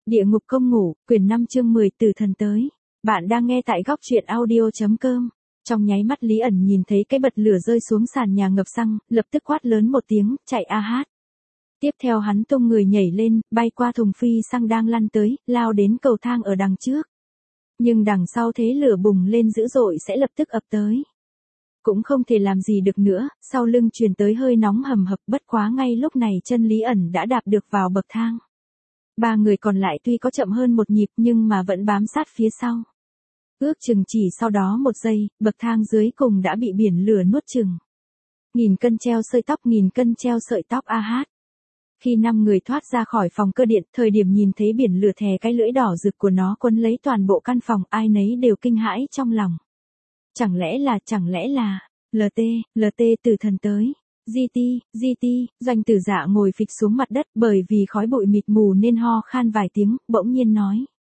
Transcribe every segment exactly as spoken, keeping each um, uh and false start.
Địa ngục công ngủ, quyển năm chương mười Tử thần tới. Bạn đang nghe tại góc truyện audio.com. Trong nháy mắt Lý ẩn nhìn thấy cái bật lửa rơi xuống sàn nhà ngập xăng, lập tức quát lớn một tiếng, chạy a hát. Tiếp theo hắn tung người nhảy lên, bay qua thùng phi xăng đang lăn tới, lao đến cầu thang ở đằng trước. Nhưng đằng sau thế lửa bùng lên dữ dội sẽ lập tức ập tới. Cũng không thể làm gì được nữa, sau lưng truyền tới hơi nóng hầm hập, bất quá ngay lúc này chân Lý ẩn đã đạp được vào bậc thang. Ba người còn lại tuy có chậm hơn một nhịp nhưng mà vẫn bám sát phía sau. Ước chừng chỉ sau đó một giây, bậc thang dưới cùng đã bị biển lửa nuốt chừng. Nghìn cân treo sợi tóc, nghìn cân treo sợi tóc a hát. Khi năm người thoát ra khỏi phòng cơ điện, thời điểm nhìn thấy biển lửa thè cái lưỡi đỏ rực của nó quấn lấy toàn bộ căn phòng, ai nấy đều kinh hãi trong lòng. Chẳng lẽ là, chẳng lẽ là, lờ tê, lờ tê tử thần tới. giê tê, giê tê, Doanh Tử Dạ ngồi phịch xuống mặt đất bởi vì khói bụi mịt mù nên ho khan vài tiếng, bỗng nhiên nói.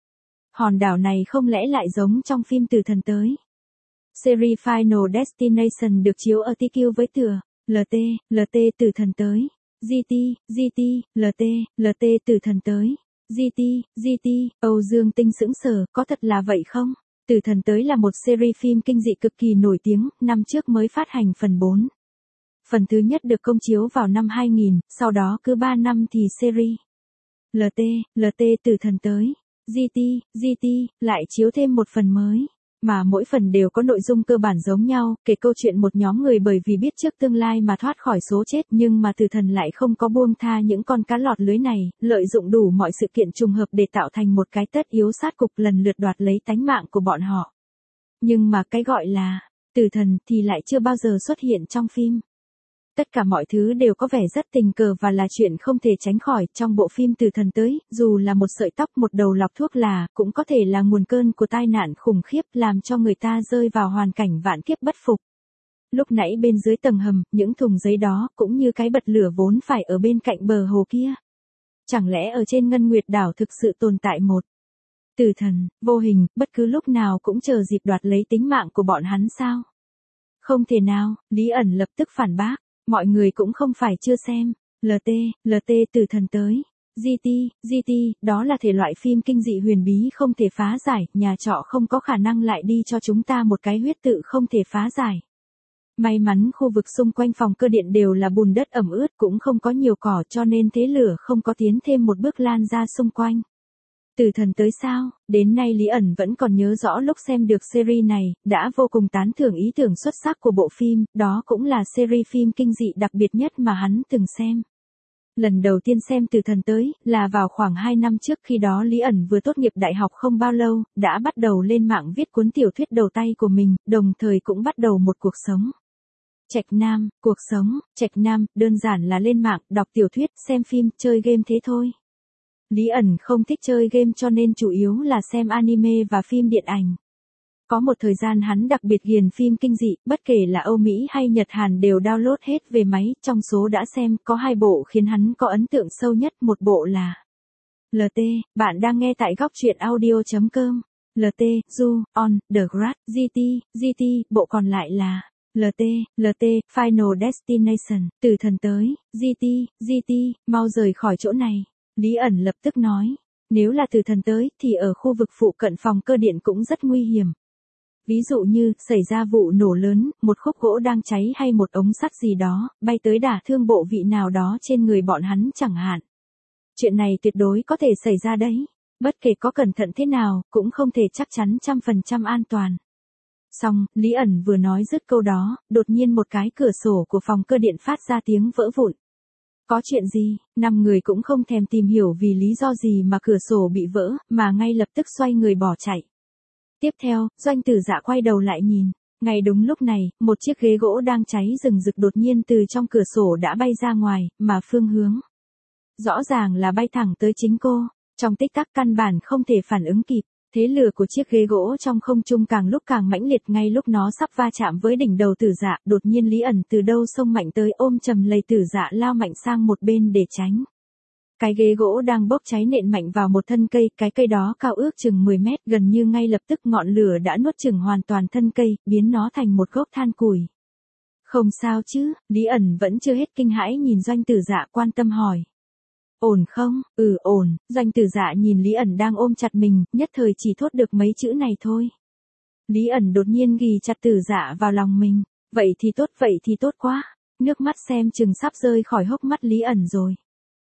Hòn đảo này không lẽ lại giống trong phim Tử thần tới. Series Final Destination được chiếu ở tê quy với tựa, lờ tê, lờ tê tử thần tới. giê tê, giê tê, lờ tê, lờ tê tử thần tới. giê tê, giê tê, Âu Dương Tinh sững sờ, có thật là vậy không? Tử thần tới là một series phim kinh dị cực kỳ nổi tiếng, năm trước mới phát hành phần bốn. Phần thứ nhất được công chiếu vào năm hai nghìn, sau đó cứ ba năm thì series lờ tê, lờ tê tử thần tới, giê tê, giê tê, lại chiếu thêm một phần mới. Mà mỗi phần đều có nội dung cơ bản giống nhau, kể câu chuyện một nhóm người bởi vì biết trước tương lai mà thoát khỏi số chết, nhưng mà tử thần lại không có buông tha những con cá lọt lưới này, lợi dụng đủ mọi sự kiện trùng hợp để tạo thành một cái tất yếu sát cục lần lượt đoạt lấy tánh mạng của bọn họ. Nhưng mà cái gọi là tử thần thì lại chưa bao giờ xuất hiện trong phim. Tất cả mọi thứ đều có vẻ rất tình cờ và là chuyện không thể tránh khỏi. Trong bộ phim Tử thần tới, dù là một sợi tóc, một đầu lọc thuốc là, cũng có thể là nguồn cơn của tai nạn khủng khiếp làm cho người ta rơi vào hoàn cảnh vạn kiếp bất phục. Lúc nãy bên dưới tầng hầm, những thùng giấy đó, cũng như cái bật lửa vốn phải ở bên cạnh bờ hồ kia. Chẳng lẽ ở trên Ngân Nguyệt đảo thực sự tồn tại một tử thần, vô hình, bất cứ lúc nào cũng chờ dịp đoạt lấy tính mạng của bọn hắn sao? Không thể nào, Lý ẩn lập tức phản bác. Mọi người cũng không phải chưa xem, lờ tê, lờ tê tử thần tới, giê tê, giê tê, đó là thể loại phim kinh dị huyền bí không thể phá giải, nhà trọ không có khả năng lại đi cho chúng ta một cái huyết tự không thể phá giải. May mắn khu vực xung quanh phòng cơ điện đều là bùn đất ẩm ướt, cũng không có nhiều cỏ cho nên thế lửa không có tiến thêm một bước lan ra xung quanh. Tử thần tới sao? Đến nay Lý ẩn vẫn còn nhớ rõ lúc xem được series này, đã vô cùng tán thưởng ý tưởng xuất sắc của bộ phim, đó cũng là series phim kinh dị đặc biệt nhất mà hắn từng xem. Lần đầu tiên xem Tử thần tới, là vào khoảng hai năm trước, khi đó Lý ẩn vừa tốt nghiệp đại học không bao lâu, đã bắt đầu lên mạng viết cuốn tiểu thuyết đầu tay của mình, đồng thời cũng bắt đầu một cuộc sống Trạch Nam. Cuộc sống Trạch Nam, đơn giản là lên mạng, đọc tiểu thuyết, xem phim, chơi game thế thôi. Lý ẩn không thích chơi game cho nên chủ yếu là xem anime và phim điện ảnh. Có một thời gian hắn đặc biệt ghiền phim kinh dị, bất kể là Âu Mỹ hay Nhật Hàn đều download hết về máy, trong số đã xem, có hai bộ khiến hắn có ấn tượng sâu nhất, một bộ là lờ tê, bạn đang nghe tại góc truyện audio.com, lờ tê, Ju, on, the Grad, giê tê, giê tê, bộ còn lại là lờ tê, lờ tê, Final Destination, Tử thần tới, giê tê, giê tê, mau rời khỏi chỗ này. Lý ẩn lập tức nói, nếu là tử thần tới thì ở khu vực phụ cận phòng cơ điện cũng rất nguy hiểm. Ví dụ như, xảy ra vụ nổ lớn, một khúc gỗ đang cháy hay một ống sắt gì đó, bay tới đả thương bộ vị nào đó trên người bọn hắn chẳng hạn. Chuyện này tuyệt đối có thể xảy ra đấy. Bất kể có cẩn thận thế nào, cũng không thể chắc chắn trăm phần trăm an toàn. Xong, Lý ẩn vừa nói dứt câu đó, đột nhiên một cái cửa sổ của phòng cơ điện phát ra tiếng vỡ vụn. Có chuyện gì? Năm người cũng không thèm tìm hiểu vì lý do gì mà cửa sổ bị vỡ, mà ngay lập tức xoay người bỏ chạy. Tiếp theo, Doanh Tử Dạ quay đầu lại nhìn. Ngay đúng lúc này, một chiếc ghế gỗ đang cháy rừng rực đột nhiên từ trong cửa sổ đã bay ra ngoài, mà phương hướng rõ ràng là bay thẳng tới chính cô. Trong tích tắc căn bản không thể phản ứng kịp. Thế lửa của chiếc ghế gỗ trong không trung càng lúc càng mãnh liệt, ngay lúc nó sắp va chạm với đỉnh đầu Tử Dạ, đột nhiên Lý ẩn từ đâu xông mạnh tới ôm chầm lấy Tử Dạ lao mạnh sang một bên để tránh. Cái ghế gỗ đang bốc cháy nện mạnh vào một thân cây, cái cây đó cao ước chừng mười mét, gần như ngay lập tức ngọn lửa đã nuốt chửng hoàn toàn thân cây, biến nó thành một gốc than củi. Không sao chứ? Lý ẩn vẫn chưa hết kinh hãi nhìn Doanh Tử Dạ quan tâm hỏi. Ổn không? Ừ ổn, Doanh Tử Dạ nhìn Lý ẩn đang ôm chặt mình, nhất thời chỉ thốt được mấy chữ này thôi. Lý ẩn đột nhiên ghì chặt Tử Dạ vào lòng mình, vậy thì tốt vậy thì tốt quá, nước mắt xem chừng sắp rơi khỏi hốc mắt Lý ẩn rồi.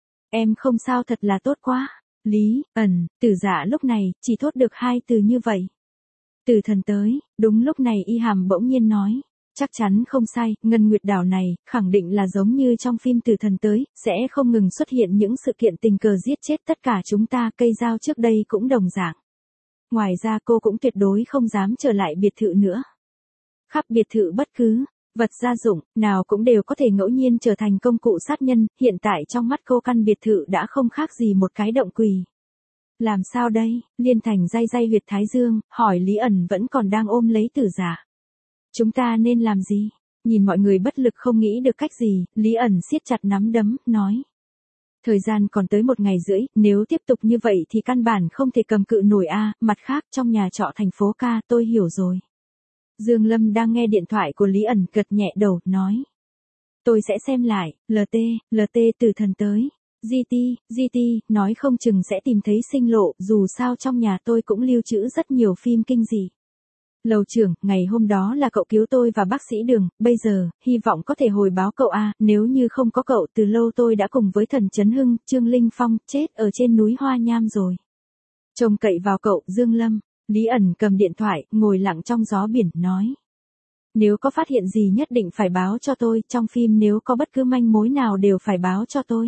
Em không sao thật là tốt quá. Lý ẩn, Tử Dạ lúc này chỉ thốt được hai từ như vậy. Tử thần tới, đúng lúc này Y Hàm bỗng nhiên nói. Chắc chắn không sai, Ngân Nguyệt đảo này, khẳng định là giống như trong phim Tử thần tới, sẽ không ngừng xuất hiện những sự kiện tình cờ giết chết tất cả chúng ta, cây dao trước đây cũng đồng dạng. Ngoài ra cô cũng tuyệt đối không dám trở lại biệt thự nữa. Khắp biệt thự bất cứ vật gia dụng nào cũng đều có thể ngẫu nhiên trở thành công cụ sát nhân, hiện tại trong mắt cô căn biệt thự đã không khác gì một cái động quỷ. Làm sao đây? Liên Thành day day huyệt thái dương, hỏi Lý ẩn vẫn còn đang ôm lấy Tử Dạ. Chúng ta nên làm gì? Nhìn mọi người bất lực không nghĩ được cách gì, Lý ẩn siết chặt nắm đấm, nói. Thời gian còn tới một ngày rưỡi, nếu tiếp tục như vậy thì căn bản không thể cầm cự nổi a. Mặt khác trong nhà trọ thành phố ca, tôi hiểu rồi. Dương Lâm đang nghe điện thoại của Lý ẩn gật nhẹ đầu, nói. Tôi sẽ xem lại, lờ tê, lờ tê Tử thần tới. giê tê, giê tê, nói không chừng sẽ tìm thấy sinh lộ, dù sao trong nhà tôi cũng lưu trữ rất nhiều phim kinh dị. Lầu trưởng, ngày hôm đó là cậu cứu tôi và bác sĩ Đường, bây giờ, hy vọng có thể hồi báo cậu a. Nếu như không có cậu từ lâu tôi đã cùng với thần Trấn Hưng, Trương Linh Phong, chết ở trên núi Hoa Nham rồi. Trông cậy vào cậu, Dương Lâm. Lý ẩn cầm điện thoại, ngồi lặng trong gió biển, nói. Nếu có phát hiện gì nhất định phải báo cho tôi, trong phim nếu có bất cứ manh mối nào đều phải báo cho tôi.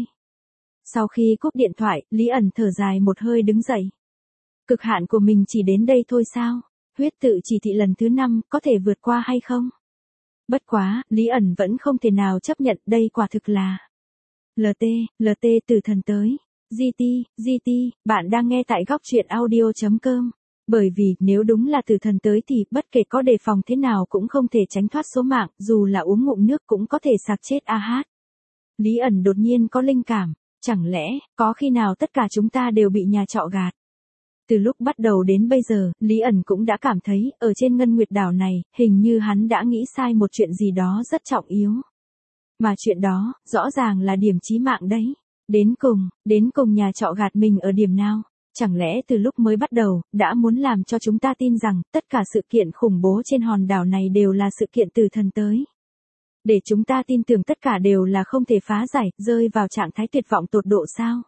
Sau khi cúp điện thoại, Lý ẩn thở dài một hơi đứng dậy. Cực hạn của mình chỉ đến đây thôi sao? Huyết tự chỉ thị lần thứ năm, có thể vượt qua hay không? Bất quá, Lý ẩn vẫn không thể nào chấp nhận, đây quả thực là. lờ tê, lờ tê Tử thần tới. giê tê, giê tê, bạn đang nghe tại góc truyện audio chấm com. Bởi vì, nếu đúng là Tử thần tới thì, bất kể có đề phòng thế nào cũng không thể tránh thoát số mạng, dù là uống ngụm nước cũng có thể sạc chết a hát. Lý ẩn đột nhiên có linh cảm, chẳng lẽ, có khi nào tất cả chúng ta đều bị nhà trọ gạt? Từ lúc bắt đầu đến bây giờ, Lý ẩn cũng đã cảm thấy, ở trên Ngân Nguyệt đảo này, hình như hắn đã nghĩ sai một chuyện gì đó rất trọng yếu. Mà chuyện đó, rõ ràng là điểm chí mạng đấy. Đến cùng, đến cùng nhà trọ gạt mình ở điểm nào? Chẳng lẽ từ lúc mới bắt đầu, đã muốn làm cho chúng ta tin rằng, tất cả sự kiện khủng bố trên hòn đảo này đều là sự kiện Tử thần tới. Để chúng ta tin tưởng tất cả đều là không thể phá giải, rơi vào trạng thái tuyệt vọng tột độ sao?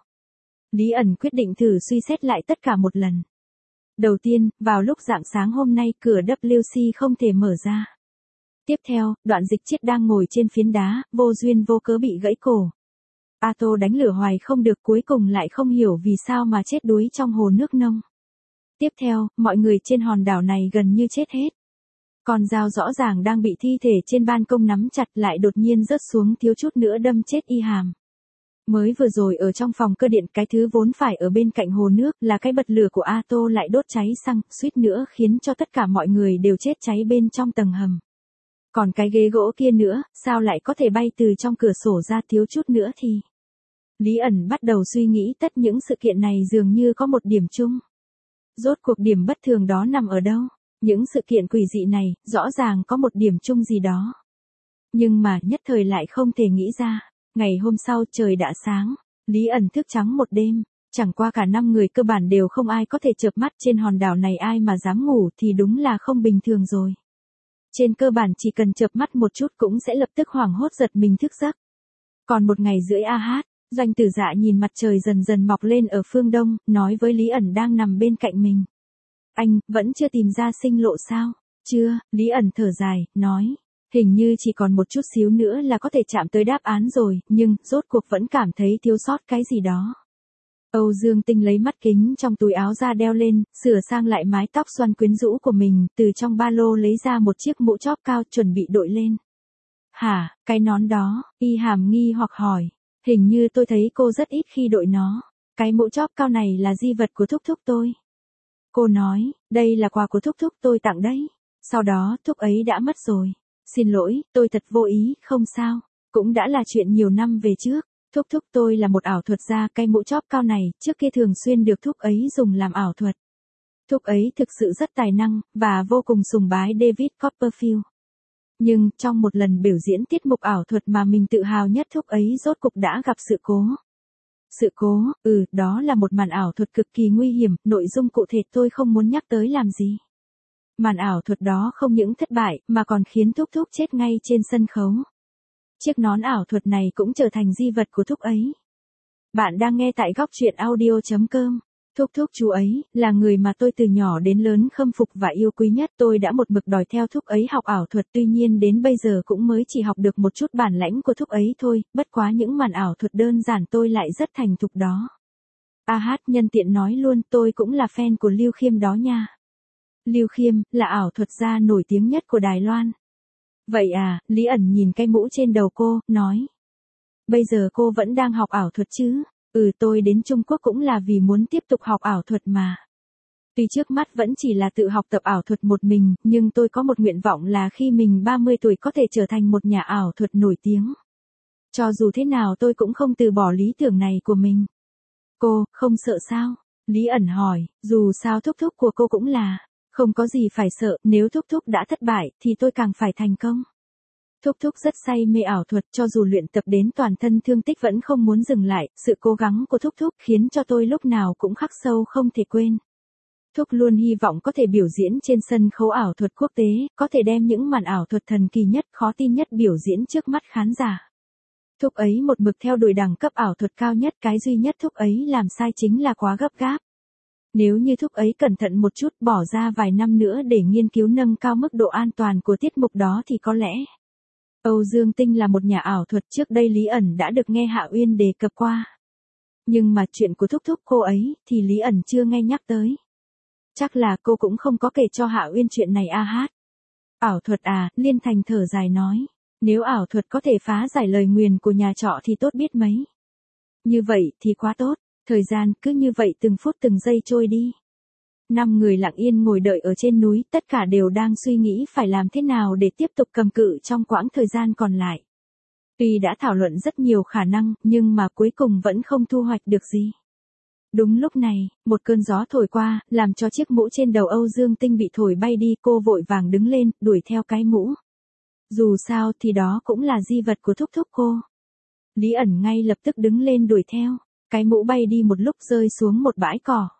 Lý ẩn quyết định thử suy xét lại tất cả một lần. Đầu tiên, vào lúc rạng sáng hôm nay cửa W C không thể mở ra. Tiếp theo, Đoạn Dịch Chiết đang ngồi trên phiến đá, vô duyên vô cớ bị gãy cổ. A Tô đánh lửa hoài không được, cuối cùng lại không hiểu vì sao mà chết đuối trong hồ nước nông. Tiếp theo, mọi người trên hòn đảo này gần như chết hết. Con dao rõ ràng đang bị thi thể trên ban công nắm chặt lại đột nhiên rớt xuống thiếu chút nữa đâm chết Y Hàm. Mới vừa rồi ở trong phòng cơ điện, cái thứ vốn phải ở bên cạnh hồ nước là cái bật lửa của A Tô lại đốt cháy xăng, suýt nữa khiến cho tất cả mọi người đều chết cháy bên trong tầng hầm. Còn cái ghế gỗ kia nữa, sao lại có thể bay từ trong cửa sổ ra, thiếu chút nữa thì. Lý ẩn bắt đầu suy nghĩ tất những sự kiện này dường như có một điểm chung. Rốt cuộc điểm bất thường đó nằm ở đâu? Những sự kiện quỷ dị này, rõ ràng có một điểm chung gì đó. Nhưng mà nhất thời lại không thể nghĩ ra. Ngày hôm sau trời đã sáng, Lý ẩn thức trắng một đêm, chẳng qua cả năm người cơ bản đều không ai có thể chợp mắt, trên hòn đảo này ai mà dám ngủ thì đúng là không bình thường rồi. Trên cơ bản chỉ cần chợp mắt một chút cũng sẽ lập tức hoảng hốt giật mình thức giấc. Còn một ngày rưỡi a hát, Doanh Tử Dạ nhìn mặt trời dần dần mọc lên ở phương đông, nói với Lý ẩn đang nằm bên cạnh mình. Anh, vẫn chưa tìm ra sinh lộ sao? Chưa, Lý ẩn thở dài, nói. Hình như chỉ còn một chút xíu nữa là có thể chạm tới đáp án rồi, nhưng, rốt cuộc vẫn cảm thấy thiếu sót cái gì đó. Âu Dương Tinh lấy mắt kính trong túi áo ra đeo lên, sửa sang lại mái tóc xoăn quyến rũ của mình, từ trong ba lô lấy ra một chiếc mũ chóp cao chuẩn bị đội lên. Hả, cái nón đó, Y Hàm nghi hoặc hỏi. Hình như tôi thấy cô rất ít khi đội nó. Cái mũ chóp cao này là di vật của thúc thúc tôi. Cô nói, đây là quà của thúc thúc tôi tặng đấy. Sau đó, thúc ấy đã mất rồi. Xin lỗi, tôi thật vô ý, không sao. Cũng đã là chuyện nhiều năm về trước. Thúc thúc tôi là một ảo thuật gia, cái mũ chóp cao này, trước kia thường xuyên được thúc ấy dùng làm ảo thuật. Thúc ấy thực sự rất tài năng, và vô cùng sùng bái David Copperfield. Nhưng, trong một lần biểu diễn tiết mục ảo thuật mà mình tự hào nhất, thúc ấy rốt cục đã gặp sự cố. Sự cố, ừ, đó là một màn ảo thuật cực kỳ nguy hiểm, nội dung cụ thể tôi không muốn nhắc tới làm gì. Màn ảo thuật đó không những thất bại, mà còn khiến Thúc Thúc chết ngay trên sân khấu. Chiếc nón ảo thuật này cũng trở thành di vật của Thúc ấy. Bạn đang nghe tại góc truyện audio chấm com. Thúc Thúc chú ấy, là người mà tôi từ nhỏ đến lớn khâm phục và yêu quý nhất. Tôi đã một mực đòi theo Thúc ấy học ảo thuật, tuy nhiên đến bây giờ cũng mới chỉ học được một chút bản lãnh của Thúc ấy thôi, bất quá những màn ảo thuật đơn giản tôi lại rất thành thục đó. A hát nhân tiện nói luôn, tôi cũng là fan của Lưu Khiêm đó nha. Lưu Khiêm, là ảo thuật gia nổi tiếng nhất của Đài Loan. Vậy à, Lý ẩn nhìn cái mũ trên đầu cô, nói. Bây giờ cô vẫn đang học ảo thuật chứ? Ừ, tôi đến Trung Quốc cũng là vì muốn tiếp tục học ảo thuật mà. Tuy trước mắt vẫn chỉ là tự học tập ảo thuật một mình, nhưng tôi có một nguyện vọng là khi mình ba mươi tuổi có thể trở thành một nhà ảo thuật nổi tiếng. Cho dù thế nào tôi cũng không từ bỏ lý tưởng này của mình. Cô, không sợ sao? Lý ẩn hỏi, dù sao Thúc Thúc của cô cũng là. Không có gì phải sợ, nếu Thúc Thúc đã thất bại, thì tôi càng phải thành công. Thúc Thúc rất say mê ảo thuật, cho dù luyện tập đến toàn thân thương tích vẫn không muốn dừng lại, sự cố gắng của Thúc Thúc khiến cho tôi lúc nào cũng khắc sâu không thể quên. Thúc luôn hy vọng có thể biểu diễn trên sân khấu ảo thuật quốc tế, có thể đem những màn ảo thuật thần kỳ nhất, khó tin nhất biểu diễn trước mắt khán giả. Thúc ấy một mực theo đuổi đẳng cấp ảo thuật cao nhất, cái duy nhất Thúc ấy làm sai chính là quá gấp gáp. Nếu như Thúc ấy cẩn thận một chút, bỏ ra vài năm nữa để nghiên cứu nâng cao mức độ an toàn của tiết mục đó thì có lẽ. Âu Dương Tinh là một nhà ảo thuật, trước đây Lý ẩn đã được nghe Hạ Uyên đề cập qua. Nhưng mà chuyện của Thúc Thúc cô ấy, thì Lý ẩn chưa nghe nhắc tới. Chắc là cô cũng không có kể cho Hạ Uyên chuyện này a hát. Ảo thuật à, Liên Thành thở dài nói. Nếu ảo thuật có thể phá giải lời nguyền của nhà trọ thì tốt biết mấy. Như vậy thì quá tốt. Thời gian cứ như vậy từng phút từng giây trôi đi. Năm người lặng yên ngồi đợi ở trên núi, tất cả đều đang suy nghĩ phải làm thế nào để tiếp tục cầm cự trong quãng thời gian còn lại. Tuy đã thảo luận rất nhiều khả năng, nhưng mà cuối cùng vẫn không thu hoạch được gì. Đúng lúc này, một cơn gió thổi qua, làm cho chiếc mũ trên đầu Âu Dương Tinh bị thổi bay đi, cô vội vàng đứng lên, đuổi theo cái mũ. Dù sao thì đó cũng là di vật của Thúc Thúc cô. Lý ẩn ngay lập tức đứng lên đuổi theo. Cái mũ bay đi một lúc rơi xuống một bãi cỏ.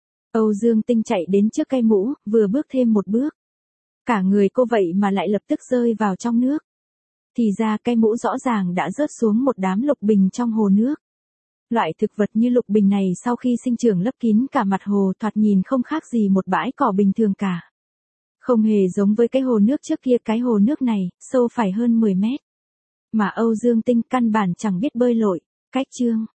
Âu Dương Tinh chạy đến trước cây mũ, vừa bước thêm một bước. Cả người cô vậy mà lại lập tức rơi vào trong nước. Thì ra cây mũ rõ ràng đã rớt xuống một đám lục bình trong hồ nước. Loại thực vật như lục bình này sau khi sinh trưởng lấp kín cả mặt hồ, thoạt nhìn không khác gì một bãi cỏ bình thường cả. Không hề giống với cái hồ nước trước kia, cái hồ nước này, sâu phải hơn mười mét. Mà Âu Dương Tinh căn bản chẳng biết bơi lội. Cách chương